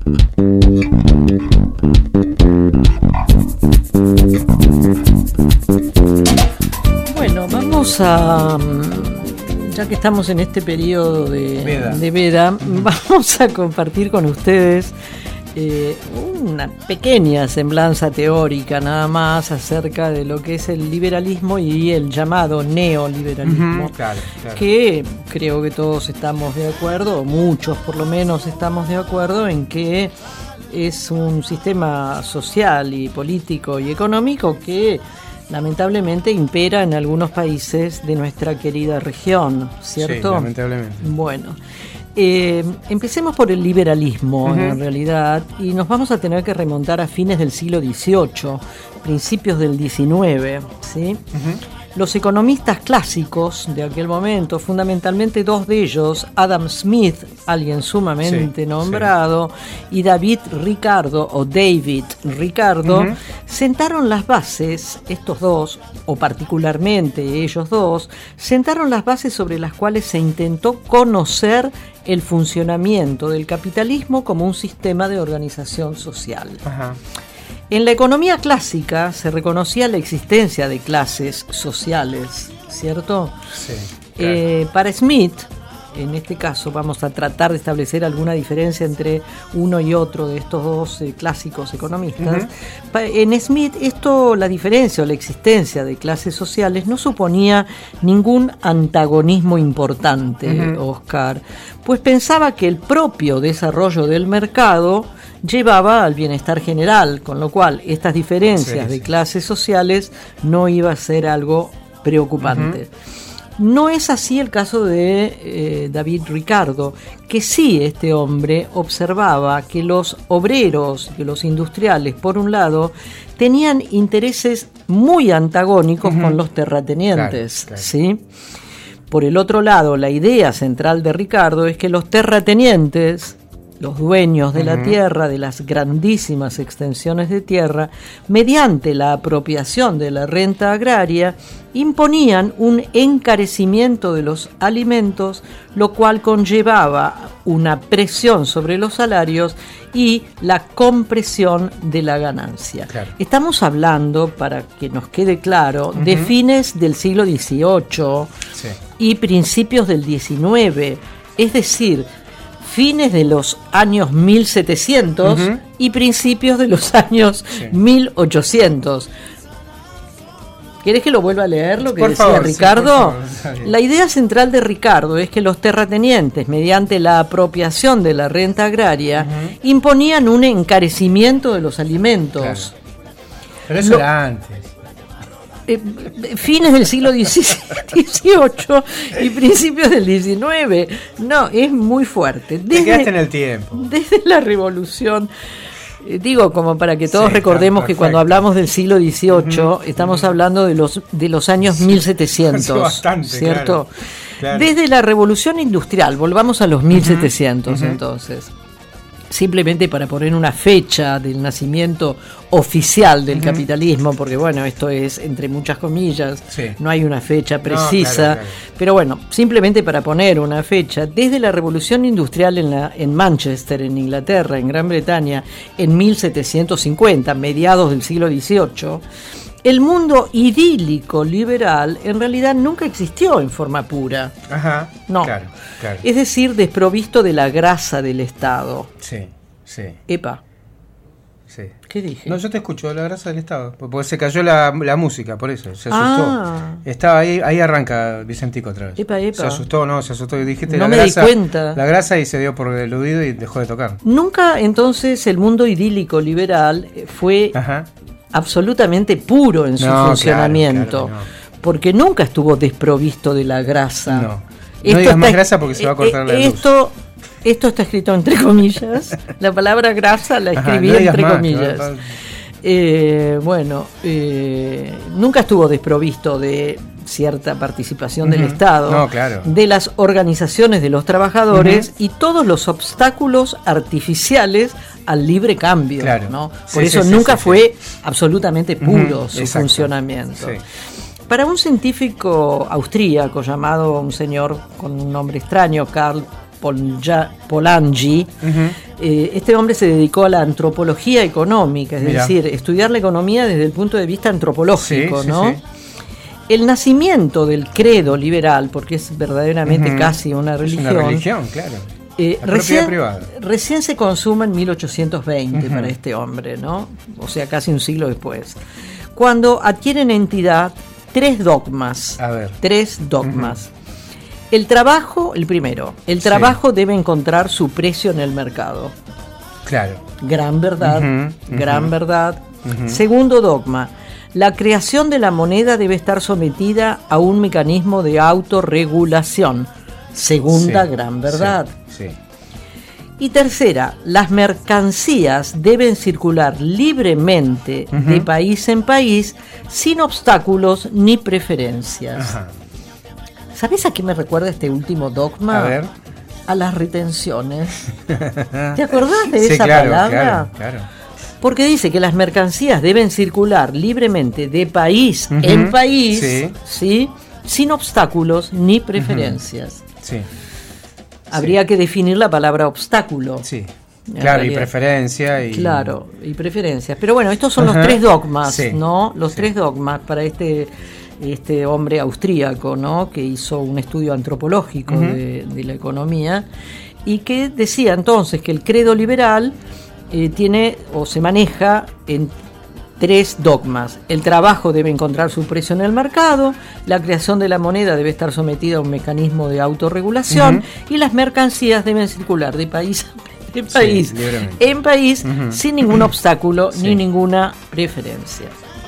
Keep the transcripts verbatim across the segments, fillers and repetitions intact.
Bueno, vamos a... Ya que estamos en este periodo de Veda, de Veda vamos a compartir con ustedes eh, una pequeña semblanza teórica nada más acerca de lo que es el liberalismo y el llamado neoliberalismo, uh-huh, claro, claro. Que creo que todos estamos de acuerdo, o muchos por lo menos estamos de acuerdo en que es un sistema social y político y económico que lamentablemente impera en algunos países de nuestra querida región, ¿cierto? Sí, lamentablemente. Bueno, eh, empecemos por el liberalismo, uh-huh. en realidad, y nos vamos a tener que remontar a fines del siglo dieciocho, principios del diecinueve, ¿sí? Uh-huh. Los economistas clásicos de aquel momento, fundamentalmente dos de ellos, Adam Smith, alguien sumamente sí, nombrado, sí. y David Ricardo, o David Ricardo, uh-huh. sentaron las bases, estos dos, o particularmente ellos dos, sentaron las bases sobre las cuales se intentó conocer el funcionamiento del capitalismo como un sistema de organización social. Ajá. En la economía clásica se reconocía la existencia de clases sociales, ¿cierto? Sí. Claro. Eh, para Smith, en este caso vamos a tratar de establecer alguna diferencia entre uno y otro de estos dos eh, clásicos economistas. Uh-huh. Pa- en Smith esto, la diferencia o la existencia de clases sociales no suponía ningún antagonismo importante, uh-huh. Oscar, pues pensaba que el propio desarrollo del mercado llevaba al bienestar general, con lo cual estas diferencias sí, de sí. clases sociales no iba a ser algo preocupante. Uh-huh. No es así el caso de eh, David Ricardo, que sí este hombre observaba que los obreros, que los industriales, por un lado, tenían intereses muy antagónicos uh-huh. con los terratenientes, claro, claro. ¿sí? Por el otro lado, la idea central de Ricardo es que los terratenientes, los dueños de uh-huh. la tierra, de las grandísimas extensiones de tierra, mediante la apropiación de la renta agraria, imponían un encarecimiento de los alimentos, lo cual conllevaba una presión sobre los salarios y la compresión de la ganancia. Claro. Estamos hablando, para que nos quede claro, uh-huh. de fines del siglo dieciocho sí. y principios del diecinueve, es decir, fines de los años mil setecientos uh-huh. y principios de los años sí. mil ochocientos. ¿Querés que lo vuelva a leer lo que por decía favor, Ricardo? Sí, por favor, la idea central de Ricardo es que los terratenientes, mediante la apropiación de la renta agraria, uh-huh. imponían un encarecimiento de los alimentos. Claro. Pero eso lo, era antes. Eh, fines del siglo dieciocho y principios del diecinueve. No, es muy fuerte. Desde, Te quedaste en el tiempo. Desde la revolución, eh, digo, como para que todos sí, recordemos que cuando hablamos del siglo dieciocho, uh-huh, estamos uh-huh. hablando de los, de los años mil setecientos, bastante, ¿cierto? Claro, claro. Desde la revolución industrial, volvamos a los mil setecientos uh-huh, entonces. Simplemente para poner una fecha del nacimiento oficial del uh-huh. capitalismo, porque bueno, esto es entre muchas comillas, sí. no hay una fecha precisa, no, claro, claro. pero bueno, simplemente para poner una fecha, desde la revolución industrial en, la, en Manchester, en Inglaterra, en Gran Bretaña, en mil setecientos cincuenta, mediados del siglo dieciocho, el mundo idílico liberal en realidad nunca existió en forma pura. Ajá, no. Claro, claro. Es decir, desprovisto de la grasa del Estado. Sí, sí. Epa. Sí. ¿Qué dije? No, yo te escucho, la grasa del Estado. Porque se cayó la, la música, por eso. Se asustó. Ah. Estaba ahí, ahí arranca Vicentico otra vez. Epa, epa. Se asustó, no, se asustó. Y dijiste no la me grasa. di cuenta. La grasa y se dio por eludido y dejó de tocar. Nunca entonces el mundo idílico liberal fue Ajá. absolutamente puro en su no, funcionamiento. Claro, claro, no. Porque nunca estuvo desprovisto de la grasa. No. Esto no digas más está, grasa porque se va a cortar la esto, luz. Esto está escrito entre comillas. La palabra grasa la escribí Ajá, no entre más, comillas. Va, va. Eh, bueno, eh, nunca estuvo desprovisto de cierta participación uh-huh. del Estado, no, claro. de las organizaciones de los trabajadores uh-huh. y todos los obstáculos artificiales al libre cambio, claro. ¿no? Por sí, eso sí, nunca sí, fue sí. absolutamente puro uh-huh. su Exacto. funcionamiento. Sí. Para un científico austríaco llamado un señor con un nombre extraño, Karl Polja- Polanyi, Ujú. eh, este hombre se dedicó a la antropología económica, es Mirá. decir, estudiar la economía desde el punto de vista antropológico, Sí, sí, ¿no? sí. El nacimiento del credo liberal, porque es verdaderamente Ujú. casi una Es religión, una religión, claro. eh, La propiedad recién, privada. recién se consuma en mil ochocientos veinte Ujú. para este hombre, ¿no? O sea, casi un siglo después. Cuando adquieren entidad tres dogmas. A ver. Tres dogmas. El trabajo, el primero, el Sí. trabajo debe encontrar su precio en el mercado. Claro. Gran verdad, Ujú, gran ujú. verdad. Ujú. Segundo dogma, la creación de la moneda debe estar sometida a un mecanismo de autorregulación. Segunda Sí, gran verdad. Sí. sí. Y tercera, las mercancías deben circular libremente Ujú. de país en país sin obstáculos ni preferencias. Ajá. ¿Sabes a qué me recuerda este último dogma? A ver. A las retenciones. ¿Te acordás de Sí, esa claro, palabra? claro, claro. Porque dice que las mercancías deben circular libremente de país Ujú, en país, sí. ¿sí? Sin obstáculos ni preferencias. Sí. Habría que definir la palabra obstáculo. Sí. En Claro, y realidad. preferencia y. Claro, y preferencias. Pero bueno, estos son Ajá, los tres dogmas, sí, ¿no? Los sí. tres dogmas para este, este hombre austríaco, ¿no? Que hizo un estudio antropológico Ujú. de, de la economía y que decía entonces que el credo liberal eh, tiene o se maneja en tres dogmas. El trabajo debe encontrar su precio en el mercado, la creación de la moneda debe estar sometida a un mecanismo de autorregulación Ujú. y las mercancías deben circular de país a país, Sí, libremente. en país, Ujú. sin ningún obstáculo Sí. ni ninguna preferencia.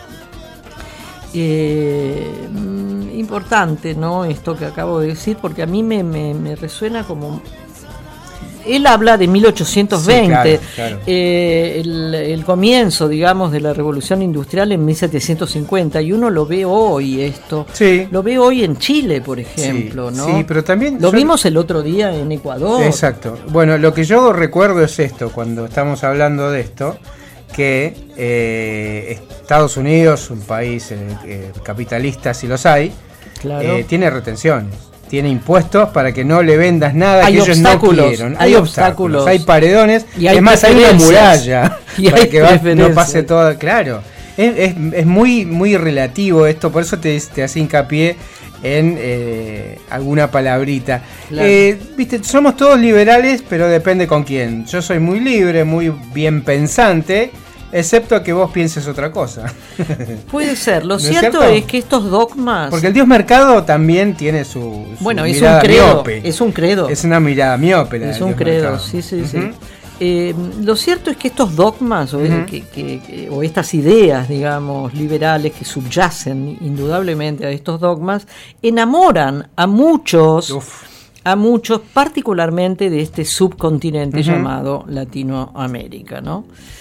Eh, mm, importante, ¿no? Esto que acabo de decir, porque a mí me, me, me resuena como... Él habla de mil ochocientos veinte, Sí, claro, claro. eh, el, el comienzo, digamos, de la revolución industrial en mil setecientos cincuenta, y uno lo ve hoy esto, Sí. lo ve hoy en Chile, por ejemplo, Sí, ¿no? sí, pero también Lo yo- vimos el otro día en Ecuador. Exacto. Bueno, lo que yo recuerdo es esto, cuando estamos hablando de esto, que eh, Estados Unidos, un país eh, eh, capitalista, si los hay, Claro. eh, tiene retenciones, tiene impuestos para que no le vendas nada Hay que ellos obstáculos, no quieran. hay obstáculos. Hay paredones, Y hay es más, hay una preferencias. muralla Y para hay que va- no preferencias. pase todo, claro. Es, es, es muy, muy relativo esto, por eso te, te hace hincapié en eh, alguna palabrita. Claro. Eh, Viste, somos todos liberales, pero depende con quién. Yo soy muy libre, muy bien pensante, excepto que vos pienses otra cosa. Puede ser. Lo ¿No es cierto cierto? es que estos dogmas... Porque el Dios mercado también tiene su, su bueno, es mirada un credo. miope. Es un credo. Es una mirada miope. la Es del un Dios credo, mercado. sí, sí, sí. Ujú. Eh, lo cierto es que estos dogmas o, Ujú. que- que- que- o estas ideas, digamos, liberales que subyacen indudablemente a estos dogmas, enamoran a muchos, Uf. a muchos, particularmente de este subcontinente Ujú. llamado Latinoamérica, ¿no?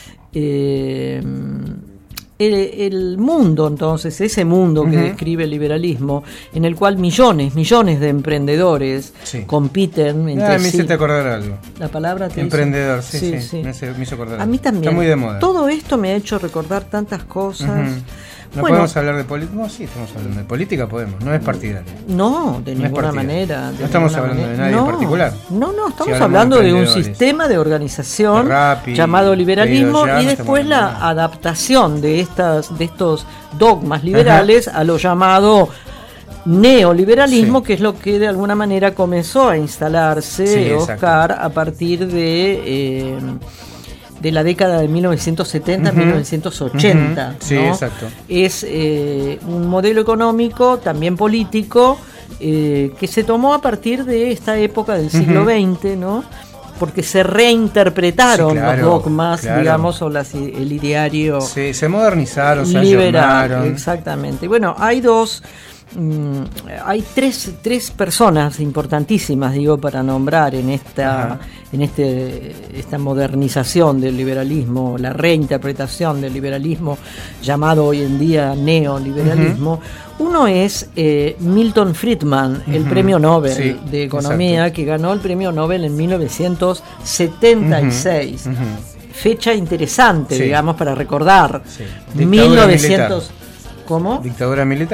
Eh, el, el mundo, entonces, ese mundo que Ujú. describe el liberalismo, en el cual millones, millones de emprendedores Sí. compiten entre Ah, me sí. hiciste acordar algo. La palabra te hizo- Emprendedor, sí, sí. Me, hace- me hizo acordar. A mí también. Está muy de moda. Todo esto me ha hecho recordar tantas cosas. Ujú. ¿No Bueno, podemos hablar de política? No, sí, estamos hablando de política, podemos. No es partidario. no, de No es ninguna partidario. manera. de No estamos ninguna hablando de manera. nadie en No, particular. No, no, estamos Si hablamos hablando de de un emprendedores. sistema de organización De Rappi, llamado liberalismo Pedido Ya, y no después estamos la hablando de nada. adaptación de estas, de estos dogmas liberales a lo llamado neoliberalismo, Sí. que es lo que de alguna manera comenzó a instalarse, Sí, exacto. Oscar, a partir de eh, de la década de mil novecientos setenta a Ujú. mil novecientos ochenta. Ujú. Sí, ¿no? exacto. Es eh, un modelo económico, también político, eh, que se tomó a partir de esta época del siglo Ujú. veinte, ¿no? Porque se reinterpretaron Sí, claro, los dogmas, claro. digamos, o las, el ideario Sí, se modernizaron, se liberal. ayornaron. Exactamente. Bueno, hay dos, mm, hay tres, tres personas importantísimas, digo, para nombrar en esta, Ajá. en este, esta modernización del liberalismo, la reinterpretación del liberalismo, llamado hoy en día neoliberalismo. Uno es eh, Milton Friedman, el Ujú. premio Nobel Sí, de Economía, exacto. que ganó el premio Nobel en mil novecientos setenta y seis. Ujú, ujú. Fecha interesante, Sí. digamos, para recordar. Sí. Dictadura mil novecientos. ¿Cómo? Dictadura militar.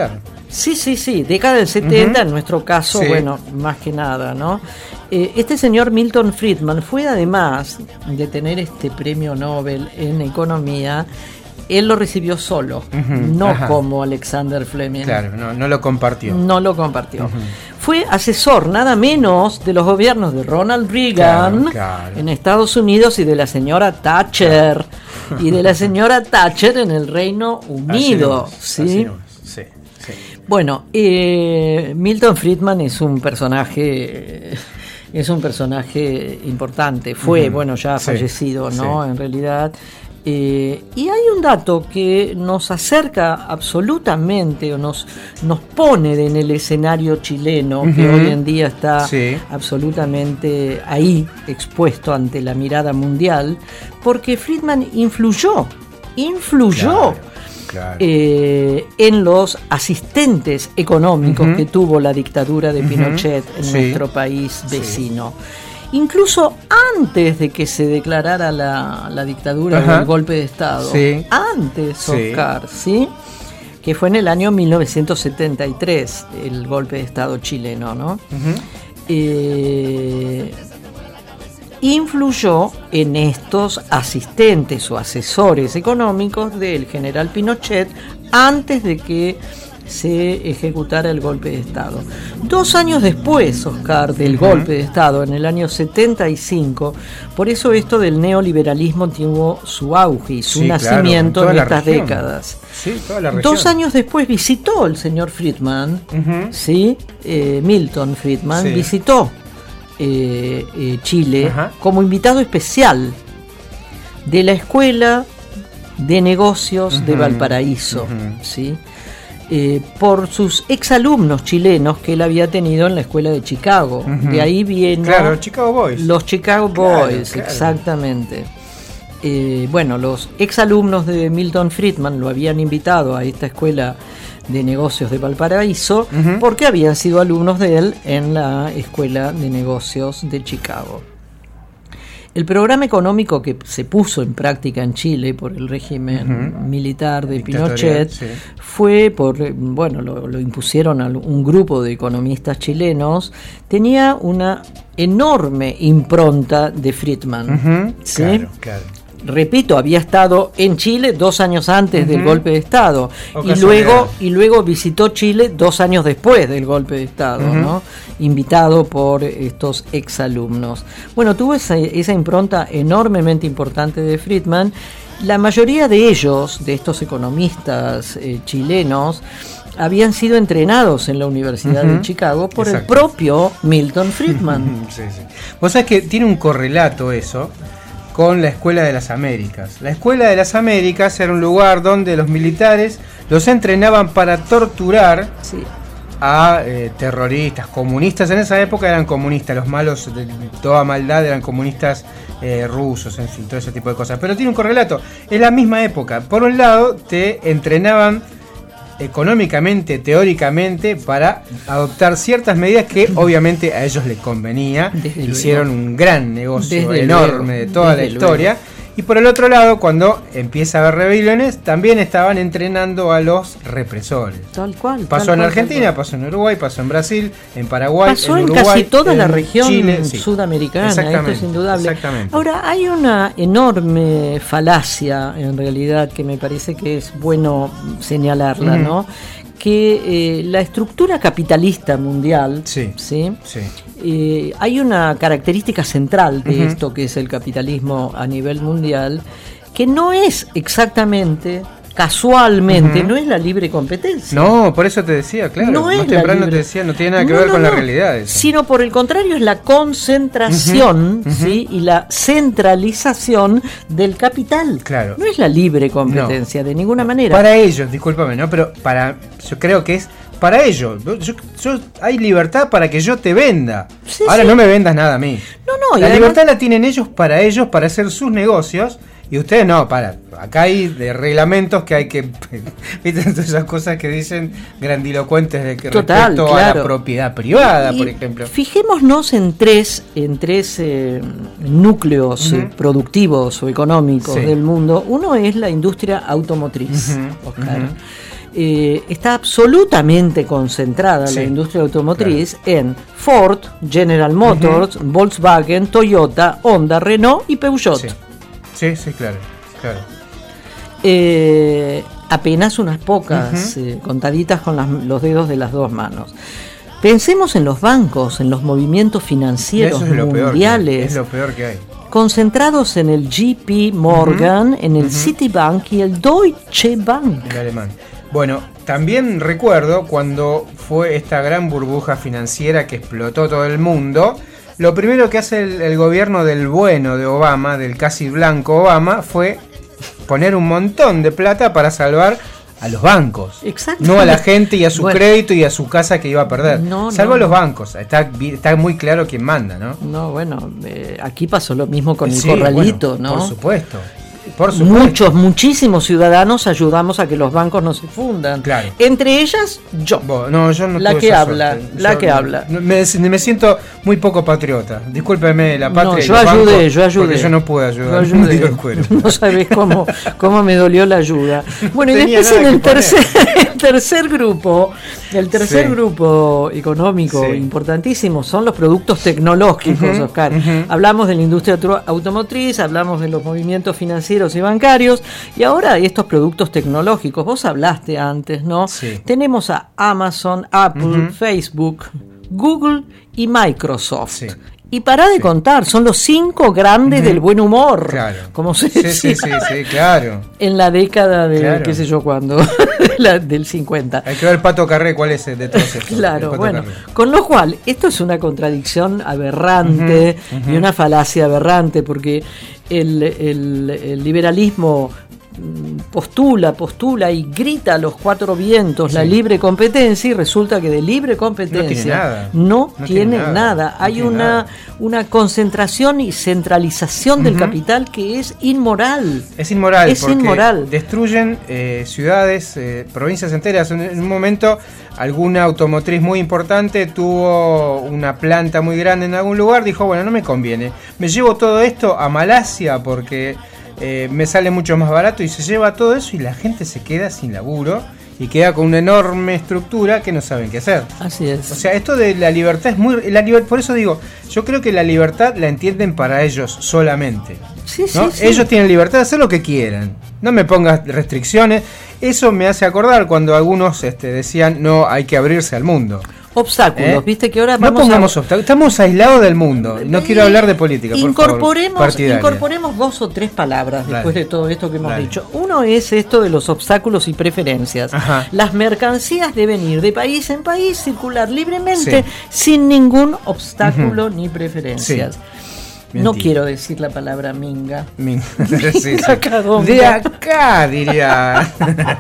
Sí, sí, sí, década del setenta, uh-huh. En nuestro caso, sí. Bueno, más que nada, ¿no? Eh, este señor Milton Friedman fue, además de tener este premio Nobel en economía, él lo recibió solo, uh-huh. no Ajá. como Alexander Fleming. Claro, no, no lo compartió. No lo compartió. Uh-huh. Fue asesor nada menos de los gobiernos de Ronald Reagan claro, claro. en Estados Unidos y de la señora Thatcher claro. y de la señora Thatcher en el Reino Unido. Así ¿sí? Así sí, sí. Bueno, eh, Milton Friedman es un personaje, es un personaje importante. Fue, uh-huh. bueno, ya sí, fallecido, ¿no? Sí. En realidad. Eh, y hay un dato que nos acerca absolutamente o nos, nos pone en el escenario chileno, uh-huh. que hoy en día está sí. absolutamente ahí, expuesto ante la mirada mundial, porque Friedman influyó, influyó claro, claro. Eh, en los asistentes económicos uh-huh. que tuvo la dictadura de Pinochet uh-huh. en sí. nuestro país vecino. Sí. Incluso antes de que se declarara la, la dictadura Ajá. o el golpe de Estado, sí. antes, Oscar, sí. ¿sí? Que fue en el año mil novecientos setenta y tres, el golpe de Estado chileno, ¿no? Uh-huh. Eh, influyó en estos asistentes o asesores económicos del general Pinochet antes de que se ejecutara el golpe de Estado. Dos años después, Oscar, del uh-huh. golpe de Estado, en el año setenta y cinco, por eso esto del neoliberalismo tuvo su auge y su sí, nacimiento claro, en, en estas región. décadas. Sí, toda la región. Dos años después visitó el señor Friedman, uh-huh. ¿sí? eh, Milton Friedman, sí. visitó eh, eh, Chile uh-huh. como invitado especial de la Escuela de Negocios uh-huh. de Valparaíso, uh-huh. ¿sí? Eh, por sus exalumnos chilenos que él había tenido en la escuela de Chicago. Uh-huh. De ahí vienen claro, Chicago Boys. Los Chicago claro, Boys, claro. exactamente. Eh, bueno, los exalumnos de Milton Friedman lo habían invitado a esta escuela de negocios de Valparaíso uh-huh. porque habían sido alumnos de él en la escuela de negocios de Chicago. El programa económico que se puso en práctica en Chile por el régimen uh-huh. militar de Pinochet sí. fue por, bueno, lo, lo impusieron a un grupo de economistas chilenos, tenía una enorme impronta de Friedman. Uh-huh. ¿sí? Claro, claro. Repito, había estado en Chile dos años antes uh-huh. del golpe de Estado y luego, y luego visitó Chile dos años después del golpe de Estado, uh-huh. ¿no? Invitado por estos exalumnos. Bueno, tuvo esa, esa impronta enormemente importante de Friedman. La mayoría de ellos, de estos economistas eh, chilenos, habían sido entrenados en la Universidad uh-huh. de Chicago por Exacto. el propio Milton Friedman. sí, sí. Vos sabés que tiene un correlato eso con la Escuela de las Américas. La Escuela de las Américas era un lugar donde los militares los entrenaban para torturar sí. a eh, terroristas, comunistas. En esa época eran comunistas, los malos de toda maldad eran comunistas eh, rusos, en fin, todo ese tipo de cosas. Pero tiene un correlato, es la misma época. Por un lado, te entrenaban económicamente, teóricamente, para adoptar ciertas medidas que obviamente a ellos les convenía. Desde Hicieron luego. un gran negocio Desde enorme luego. de toda Desde la historia. Luego. Y por el otro lado, cuando empieza a haber rebeliones, también estaban entrenando a los represores. Tal cual. Pasó tal en cual, Argentina, pasó en Uruguay, pasó en Brasil, en Paraguay, pasó en Uruguay. Pasó en casi toda en la región Chile, sí. sudamericana, esto es indudable. Exactamente. Ahora, hay una enorme falacia, en realidad, que me parece que es bueno señalarla, mm. ¿no? Que eh, la estructura capitalista mundial, sí, ¿sí? Sí. Eh, hay una característica central de uh-huh. esto que es el capitalismo a nivel mundial, que no es exactamente, casualmente, uh-huh. no es la libre competencia. No, por eso te decía, claro, no más es temprano te decía, no tiene nada que no, ver no, con no. la realidad eso. Sino por el contrario es la concentración, uh-huh. ¿sí? y la centralización del capital. Claro. No es la libre competencia, no. de ninguna manera. Para ellos, discúlpame, ¿no? Pero para, yo creo que es para ellos. Yo, yo, hay libertad para que yo te venda. Sí, Ahora sí. no me vendas nada a mí. No, no. La además, libertad la tienen ellos para ellos, para hacer sus negocios. Y ustedes no, para, acá hay de reglamentos que hay que, viste, todas esas cosas que dicen grandilocuentes de que Total, respecto claro. a la propiedad privada, y, por ejemplo. Fijémonos en tres, en tres eh, núcleos uh-huh. eh, productivos o económicos sí. del mundo. Uno es la industria automotriz, uh-huh. Oscar. Uh-huh. eh, está absolutamente concentrada sí, la industria automotriz claro. en Ford, General Motors, uh-huh. Volkswagen, Toyota, Honda, Renault y Peugeot. Sí, sí, sí claro, claro. Eh, apenas unas pocas, uh-huh. eh, contaditas con las, los dedos de las dos manos. Pensemos en los bancos, en los movimientos financieros es mundiales. Es lo peor que hay. Concentrados en el J P Morgan, uh-huh. en el uh-huh. Citibank y el Deutsche Bank. El alemán. Bueno, también recuerdo cuando fue esta gran burbuja financiera que explotó todo el mundo. Lo primero que hace el, el gobierno del bueno de Obama, del casi blanco Obama, fue poner un montón de plata para salvar a los bancos. Exacto. No a la gente y a su bueno. crédito y a su casa que iba a perder. No, Salvo no, a los no. bancos. Está, está muy claro quién manda, ¿no? No, bueno, eh, aquí pasó lo mismo con sí, el corralito, bueno, ¿no? Por supuesto. Por supuesto. Muchos, muchísimos ciudadanos ayudamos a que los bancos no se fundan. Claro. Entre ellas, yo. Bueno, no, yo no la que habla, suerte. la yo, que no, habla. Me, me siento muy poco patriota. Discúlpeme, la patria. No, y yo los ayudé, bancos, yo ayudé. Porque yo no pude ayudar. Yo ayudé. El cuero. No sabés cómo, cómo me dolió la ayuda. Bueno, y después en el tercer, el tercer grupo, el tercer sí. grupo económico sí. importantísimo son los productos tecnológicos, uh-huh, Oscar. Uh-huh. Hablamos de la industria automotriz, hablamos de los movimientos financieros y bancarios. Y ahora estos productos tecnológicos, vos hablaste antes, ¿no? Sí. Tenemos a Amazon, Apple, uh-huh. Facebook, Google y Microsoft. Sí. Y para de sí. contar, son los cinco grandes uh-huh. del buen humor, claro. como se sí, decía sí, sí, sí, claro. en la década de, claro. qué sé yo cuándo, la, del cincuenta. Hay que ver Pato Carré cuál es de todos estos. Claro, bueno, Carré. Con lo cual, esto es una contradicción aberrante uh-huh. Uh-huh. y una falacia aberrante, porque el, el, el liberalismo postula, postula y grita a los cuatro vientos sí. la libre competencia, y resulta que de libre competencia no tiene nada, no no tiene tiene nada. nada. No Hay tiene una, nada. una concentración y centralización uh-huh. del capital que es inmoral. Es inmoral, es porque inmoral. destruyen eh, ciudades, eh, provincias enteras. En, en un momento, alguna automotriz muy importante tuvo una planta muy grande en algún lugar, dijo, bueno, no me conviene, me llevo todo esto a Malasia porque Eh, me sale mucho más barato, y se lleva todo eso y la gente se queda sin laburo y queda con una enorme estructura que no saben qué hacer. Así es. O sea, esto de la libertad es muy... La liber, por eso digo, yo creo que la libertad la entienden para ellos solamente. Sí, ¿no? sí, sí. Ellos tienen libertad de hacer lo que quieran. No me pongas restricciones. Eso me hace acordar cuando algunos este, decían, no, hay que abrirse al mundo. Obstáculos, ¿Eh? Viste que ahora no vamos pongamos a... obstáculos, estamos aislados del mundo. No eh, quiero hablar de política, incorporemos, por favor, incorporemos dos o tres palabras después Dale. de todo esto que hemos Dale. dicho. Uno es esto de los obstáculos y preferencias. Ajá. Las mercancías deben ir de país en país, circular libremente, sí. sin ningún obstáculo uh-huh. ni preferencias. Sí. Mentira. No quiero decir la palabra minga. Minga. Sí, sí. Acá, de acá, diría.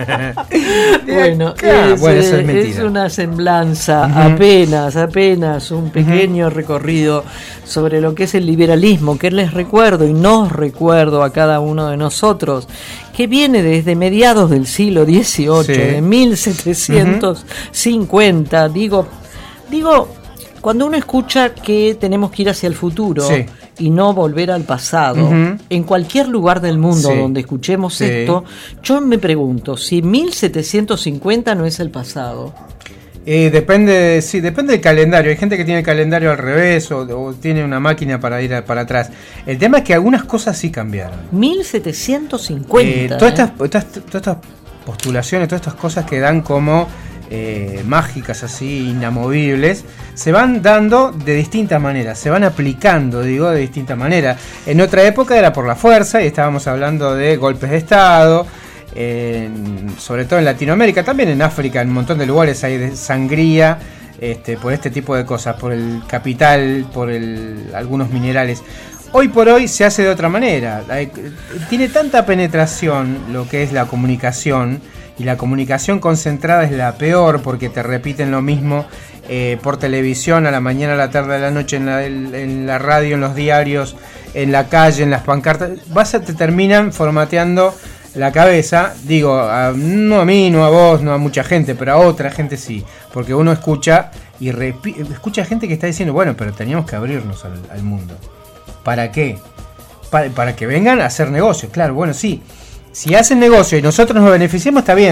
De bueno, acá. Es, bueno, eso es mentira. Es una semblanza, uh-huh. apenas, apenas un pequeño uh-huh. recorrido sobre lo que es el liberalismo, que les recuerdo y nos recuerdo a cada uno de nosotros, que viene desde mediados del siglo dieciocho, sí. de mil setecientos cincuenta. Uh-huh. Digo, digo, cuando uno escucha que tenemos que ir hacia el futuro, sí. y no volver al pasado, uh-huh. en cualquier lugar del mundo sí. donde escuchemos sí. esto, yo me pregunto si mil setecientos cincuenta no es el pasado. Eh, depende, sí, depende del calendario. Hay gente que tiene el calendario al revés o, o tiene una máquina para ir a, para atrás. El tema es que algunas cosas sí cambiaron. mil setecientos cincuenta. Eh, todas, ¿eh? estas, todas, todas estas postulaciones, todas estas cosas que dan como eh, mágicas, así inamovibles, se van dando de distintas maneras, se van aplicando, digo, de distintas maneras. En otra época era por la fuerza y estábamos hablando de golpes de Estado. En, sobre todo en Latinoamérica, también en África, en un montón de lugares hay de sangría este, por este tipo de cosas, por el capital, por el, algunos minerales. Hoy por hoy se hace de otra manera. Hay, tiene tanta penetración lo que es la comunicación, y la comunicación concentrada es la peor porque te repiten lo mismo eh, por televisión, a la mañana, a la tarde, a la noche, en la, en la radio, en los diarios, en la calle, en las pancartas. Vas a, te terminan formateando la cabeza, digo, a, no a mí, no a vos, no a mucha gente, pero a otra gente sí, porque uno escucha y repi- escucha gente que está diciendo, bueno, pero teníamos que abrirnos al, al mundo. ¿Para qué? Para, para que vengan a hacer negocios, claro, bueno, sí, si hacen negocio y nosotros nos beneficiamos está bien,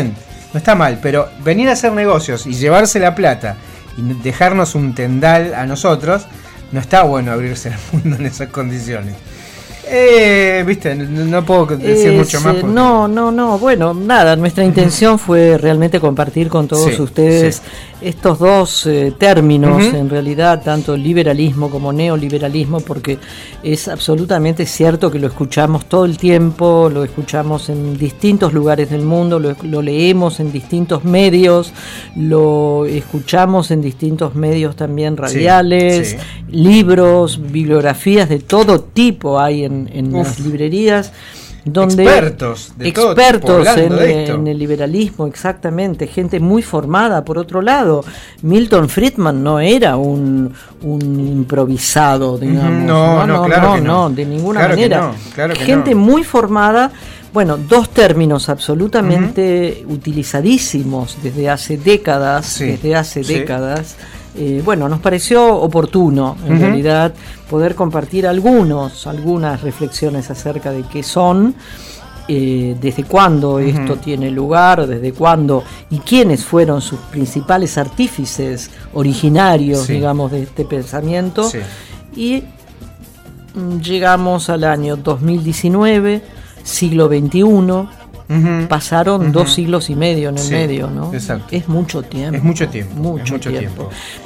no está mal, pero venir a hacer negocios y llevarse la plata y dejarnos un tendal a nosotros, no está bueno abrirse al mundo en esas condiciones. Eh, viste, no, no puedo decir es, mucho más. Porque... No, no, no, bueno, nada, nuestra intención uh-huh. fue realmente compartir con todos sí, ustedes sí. estos dos eh, términos, uh-huh. en realidad, tanto liberalismo como neoliberalismo, porque es absolutamente cierto que lo escuchamos todo el tiempo, lo escuchamos en distintos lugares del mundo, lo, lo leemos en distintos medios, lo escuchamos en distintos medios también radiales, sí, sí. libros, bibliografías de todo tipo hay en en Uf. las librerías donde expertos, de expertos todo tipo, en, en el liberalismo, exactamente, gente muy formada. Por otro lado, Milton Friedman no era un, un improvisado, digamos, no, no, no, no, claro no, que no, no, de ninguna claro manera. Que no, claro que gente no. muy formada. Bueno, dos términos absolutamente uh-huh. utilizadísimos desde hace décadas, sí, desde hace sí. décadas. Eh, bueno, nos pareció oportuno, en uh-huh. realidad, poder compartir algunos, algunas reflexiones acerca de qué son, eh, desde cuándo uh-huh. esto tiene lugar, desde cuándo y quiénes fueron sus principales artífices originarios, sí. digamos, de este pensamiento. Sí. Y mm, llegamos al año dos mil diecinueve, siglo veintiuno. Uh-huh. Pasaron uh-huh. dos siglos y medio en el sí, medio, ¿no? Exacto. Es mucho tiempo. Es mucho tiempo. Mucho, es mucho tiempo. tiempo.